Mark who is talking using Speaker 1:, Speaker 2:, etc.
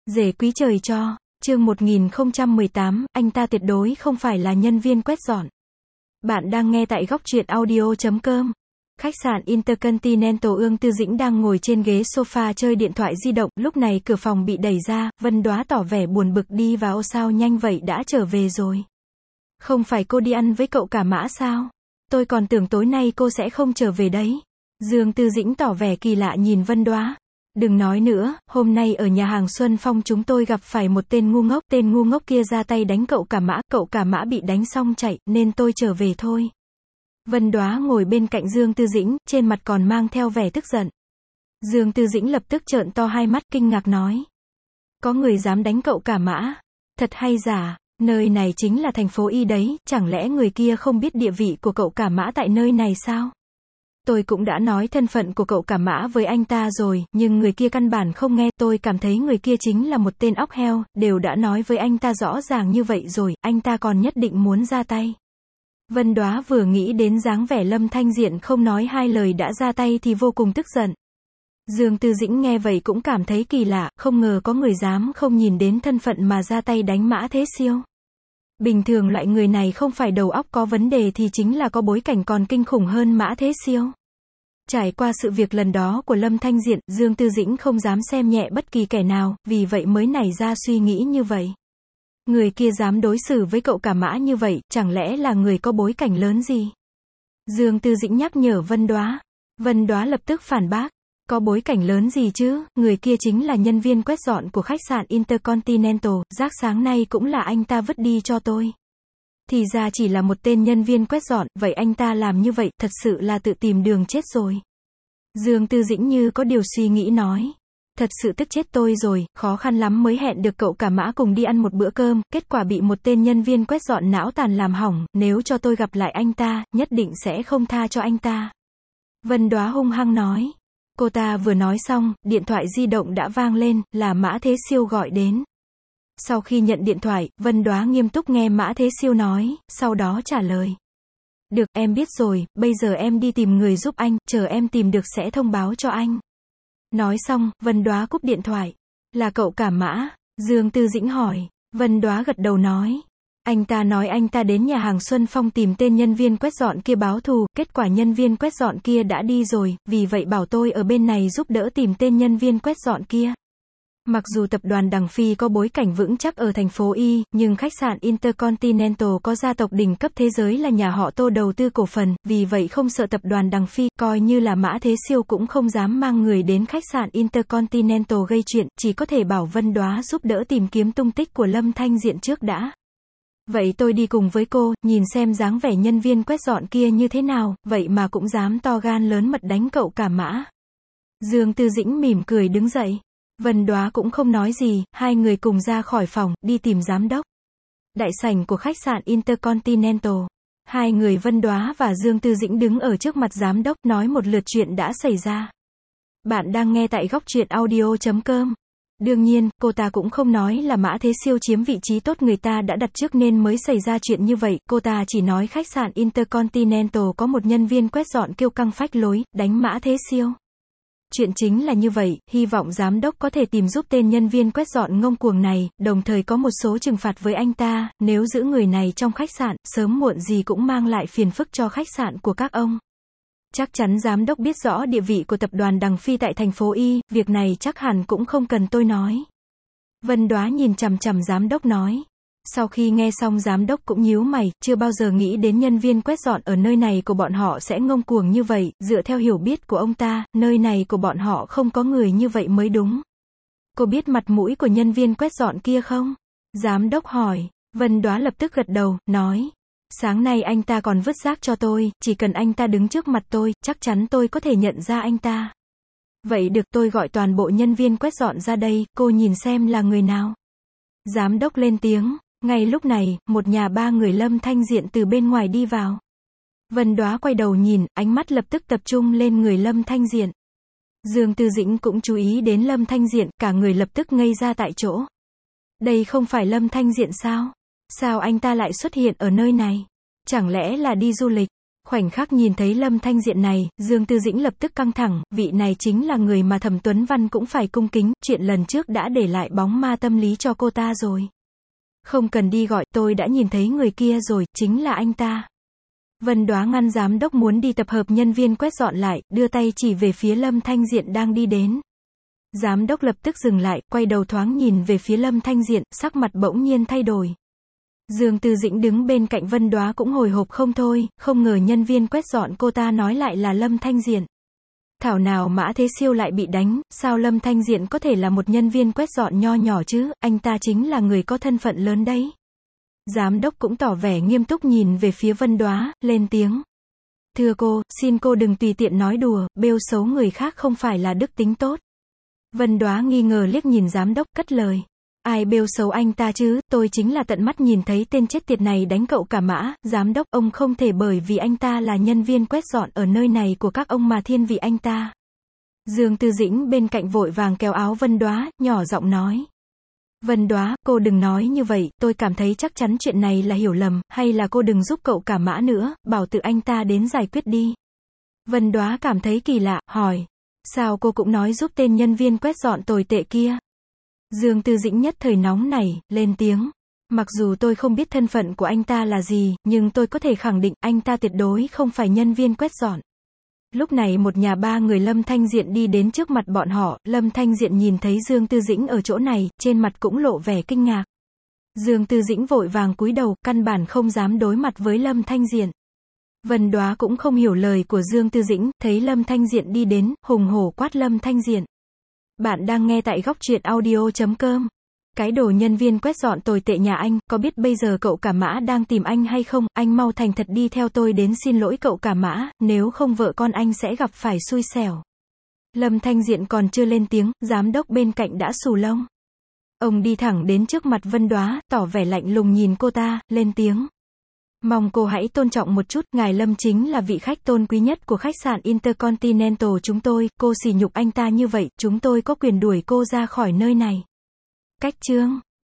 Speaker 1: Rể quý trời cho, chương 1018, anh ta tuyệt đối không phải là nhân viên quét dọn. Bạn đang nghe tại góc truyện audio.com. Khách sạn Intercontinental. Ương Tư Dĩnh đang ngồi trên ghế sofa chơi điện thoại di động, lúc này cửa phòng bị đẩy ra, Vân Đoá tỏ vẻ buồn bực đi vào. Sao nhanh vậy, đã trở về rồi? Không phải cô đi ăn với cậu cả Mã sao? Tôi còn tưởng tối nay cô sẽ không trở về đấy. Dương Tư Dĩnh tỏ vẻ kỳ lạ nhìn Vân Đoá. Đừng nói nữa, hôm nay ở nhà hàng Xuân Phong chúng tôi gặp phải một tên ngu ngốc kia ra tay đánh cậu cả Mã bị đánh xong chạy, nên tôi trở về thôi. Vân Đoá ngồi bên cạnh Dương Tư Dĩnh, trên mặt còn mang theo vẻ tức giận. Dương Tư Dĩnh lập tức trợn to hai mắt kinh ngạc nói. Có người dám đánh cậu cả Mã? Thật hay giả? Nơi này chính là thành phố Y đấy, chẳng lẽ người kia không biết địa vị của cậu cả Mã tại nơi này sao? Tôi cũng đã nói thân phận của cậu cả Mã với anh ta rồi, nhưng người kia căn bản không nghe. Tôi cảm thấy người kia chính là một tên óc heo, đều đã nói với anh ta rõ ràng như vậy rồi, anh ta còn nhất định muốn ra tay. Vân Đoá vừa nghĩ đến dáng vẻ Lâm Thanh Diện không nói hai lời đã ra tay thì vô cùng tức giận. Dương Tư Dĩnh nghe vậy cũng cảm thấy kỳ lạ, không ngờ có người dám không nhìn đến thân phận mà ra tay đánh Mã Thế Siêu. Bình thường loại người này không phải đầu óc có vấn đề thì chính là có bối cảnh còn kinh khủng hơn Mã Thế Siêu. Trải qua sự việc lần đó của Lâm Thanh Diện, Dương Tư Dĩnh không dám xem nhẹ bất kỳ kẻ nào, vì vậy mới nảy ra suy nghĩ như vậy. Người kia dám đối xử với cậu cả Mã như vậy, chẳng lẽ là người có bối cảnh lớn gì? Dương Tư Dĩnh nhắc nhở Vân Đoá. Vân Đoá lập tức phản bác. Có bối cảnh lớn gì chứ, người kia chính là nhân viên quét dọn của khách sạn Intercontinental, rác sáng nay cũng là anh ta vứt đi cho tôi. Thì ra chỉ là một tên nhân viên quét dọn, vậy anh ta làm như vậy, thật sự là tự tìm đường chết rồi. Dương Tư Dĩnh như có điều suy nghĩ nói. Thật sự tức chết tôi rồi, khó khăn lắm mới hẹn được cậu cả Mã cùng đi ăn một bữa cơm, kết quả bị một tên nhân viên quét dọn não tàn làm hỏng, nếu cho tôi gặp lại anh ta, nhất định sẽ không tha cho anh ta. Vân Đoá hung hăng nói. Cô ta vừa nói xong, điện thoại di động đã vang lên, là Mã Thế Siêu gọi đến. Sau khi nhận điện thoại, Vân Đoá nghiêm túc nghe Mã Thế Siêu nói, sau đó trả lời. Được, em biết rồi, bây giờ em đi tìm người giúp anh, chờ em tìm được sẽ thông báo cho anh. Nói xong, Vân Đoá cúp điện thoại. Là cậu cả Mã? Dương Tư Dĩnh hỏi. Vân Đoá gật đầu nói. Anh ta nói anh ta đến nhà hàng Xuân Phong tìm tên nhân viên quét dọn kia báo thù, kết quả nhân viên quét dọn kia đã đi rồi, vì vậy bảo tôi ở bên này giúp đỡ tìm tên nhân viên quét dọn kia. Mặc dù tập đoàn Đằng Phi có bối cảnh vững chắc ở thành phố Y, nhưng khách sạn Intercontinental có gia tộc đỉnh cấp thế giới là nhà họ Tô đầu tư cổ phần, vì vậy không sợ tập đoàn Đằng Phi, coi như là Mã Thế Siêu cũng không dám mang người đến khách sạn Intercontinental gây chuyện, chỉ có thể bảo Vân Đoá giúp đỡ tìm kiếm tung tích của Lâm Thanh Diện trước đã. Vậy tôi đi cùng với cô, nhìn xem dáng vẻ nhân viên quét dọn kia như thế nào, vậy mà cũng dám to gan lớn mật đánh cậu cả Mã. Dương Tư Dĩnh mỉm cười đứng dậy. Vân Đoá cũng không nói gì, hai người cùng ra khỏi phòng, đi tìm giám đốc. Đại sảnh của khách sạn Intercontinental. Hai người Vân Đoá và Dương Tư Dĩnh đứng ở trước mặt giám đốc, nói một lượt chuyện đã xảy ra. Bạn đang nghe tại góc truyện audio.com. Đương nhiên, cô ta cũng không nói là Mã Thế Siêu chiếm vị trí tốt người ta đã đặt trước nên mới xảy ra chuyện như vậy, cô ta chỉ nói khách sạn Intercontinental có một nhân viên quét dọn kiêu căng phách lối, đánh Mã Thế Siêu. Chuyện chính là như vậy, hy vọng giám đốc có thể tìm giúp tên nhân viên quét dọn ngông cuồng này, đồng thời có một số trừng phạt với anh ta, nếu giữ người này trong khách sạn, sớm muộn gì cũng mang lại phiền phức cho khách sạn của các ông. Chắc chắn giám đốc biết rõ địa vị của tập đoàn Đằng Phi tại thành phố Y, việc này chắc hẳn cũng không cần tôi nói. Vân Đoá nhìn chằm chằm giám đốc nói. Sau khi nghe xong giám đốc cũng nhíu mày, chưa bao giờ nghĩ đến nhân viên quét dọn ở nơi này của bọn họ sẽ ngông cuồng như vậy, dựa theo hiểu biết của ông ta, nơi này của bọn họ không có người như vậy mới đúng. Cô biết mặt mũi của nhân viên quét dọn kia không? Giám đốc hỏi. Vân Đoá lập tức gật đầu, nói. Sáng nay anh ta còn vứt rác cho tôi, chỉ cần anh ta đứng trước mặt tôi, chắc chắn tôi có thể nhận ra anh ta. Vậy được, tôi gọi toàn bộ nhân viên quét dọn ra đây, cô nhìn xem là người nào. Giám đốc lên tiếng. Ngay lúc này, một nhà ba người Lâm Thanh Diện từ bên ngoài đi vào. Vân Đoá quay đầu nhìn, ánh mắt lập tức tập trung lên người Lâm Thanh Diện. Dương Tư Dĩnh cũng chú ý đến Lâm Thanh Diện, cả người lập tức ngây ra tại chỗ. Đây không phải Lâm Thanh Diện sao? Sao anh ta lại xuất hiện ở nơi này? Chẳng lẽ là đi du lịch? Khoảnh khắc nhìn thấy Lâm Thanh Diện này, Dương Tư Dĩnh lập tức căng thẳng, vị này chính là người mà Thẩm Tuấn Văn cũng phải cung kính, chuyện lần trước đã để lại bóng ma tâm lý cho cô ta rồi. Không cần đi gọi, tôi đã nhìn thấy người kia rồi, chính là anh ta. Vân Đoá ngăn giám đốc muốn đi tập hợp nhân viên quét dọn lại, đưa tay chỉ về phía Lâm Thanh Diện đang đi đến. Giám đốc lập tức dừng lại, quay đầu thoáng nhìn về phía Lâm Thanh Diện, sắc mặt bỗng nhiên thay đổi. Dương Tư Dĩnh đứng bên cạnh Vân Đoá cũng hồi hộp không thôi, không ngờ nhân viên quét dọn cô ta nói lại là Lâm Thanh Diện. Thảo nào Mã Thế Siêu lại bị đánh, sao Lâm Thanh Diện có thể là một nhân viên quét dọn nho nhỏ chứ, anh ta chính là người có thân phận lớn đấy. Giám đốc cũng tỏ vẻ nghiêm túc nhìn về phía Vân Đoá, lên tiếng. Thưa cô, xin cô đừng tùy tiện nói đùa, bêu xấu người khác không phải là đức tính tốt. Vân Đoá nghi ngờ liếc nhìn giám đốc, cất lời. Ai bêu xấu anh ta chứ, tôi chính là tận mắt nhìn thấy tên chết tiệt này đánh cậu cả Mã, giám đốc, ông không thể bởi vì anh ta là nhân viên quét dọn ở nơi này của các ông mà thiên vị anh ta. Dương Tư Dĩnh bên cạnh vội vàng kéo áo Vân Đoá, nhỏ giọng nói. Vân Đoá, cô đừng nói như vậy, tôi cảm thấy chắc chắn chuyện này là hiểu lầm, hay là cô đừng giúp cậu cả Mã nữa, bảo tự anh ta đến giải quyết đi. Vân Đoá cảm thấy kỳ lạ, hỏi. Sao cô cũng nói giúp tên nhân viên quét dọn tồi tệ kia? Dương Tư Dĩnh nhất thời nóng nảy, lên tiếng. Mặc dù tôi không biết thân phận của anh ta là gì, nhưng tôi có thể khẳng định anh ta tuyệt đối không phải nhân viên quét dọn. Lúc này một nhà ba người Lâm Thanh Diện đi đến trước mặt bọn họ, Lâm Thanh Diện nhìn thấy Dương Tư Dĩnh ở chỗ này, trên mặt cũng lộ vẻ kinh ngạc. Dương Tư Dĩnh vội vàng cúi đầu, căn bản không dám đối mặt với Lâm Thanh Diện. Vân Đoá cũng không hiểu lời của Dương Tư Dĩnh, thấy Lâm Thanh Diện đi đến, hùng hổ quát Lâm Thanh Diện. Bạn đang nghe tại góc truyện audio.com. Cái đồ nhân viên quét dọn tồi tệ nhà anh, có biết bây giờ cậu cả Mã đang tìm anh hay không, anh mau thành thật đi theo tôi đến xin lỗi cậu cả Mã, nếu không vợ con anh sẽ gặp phải xui xẻo. Lâm Thanh Diện còn chưa lên tiếng, giám đốc bên cạnh đã xù lông. Ông đi thẳng đến trước mặt Vân Đoá, tỏ vẻ lạnh lùng nhìn cô ta, lên tiếng. Mong cô hãy tôn trọng một chút, ngài Lâm chính là vị khách tôn quý nhất của khách sạn Intercontinental chúng tôi, cô sỉ nhục anh ta như vậy, chúng tôi có quyền đuổi cô ra khỏi nơi này. Cách chương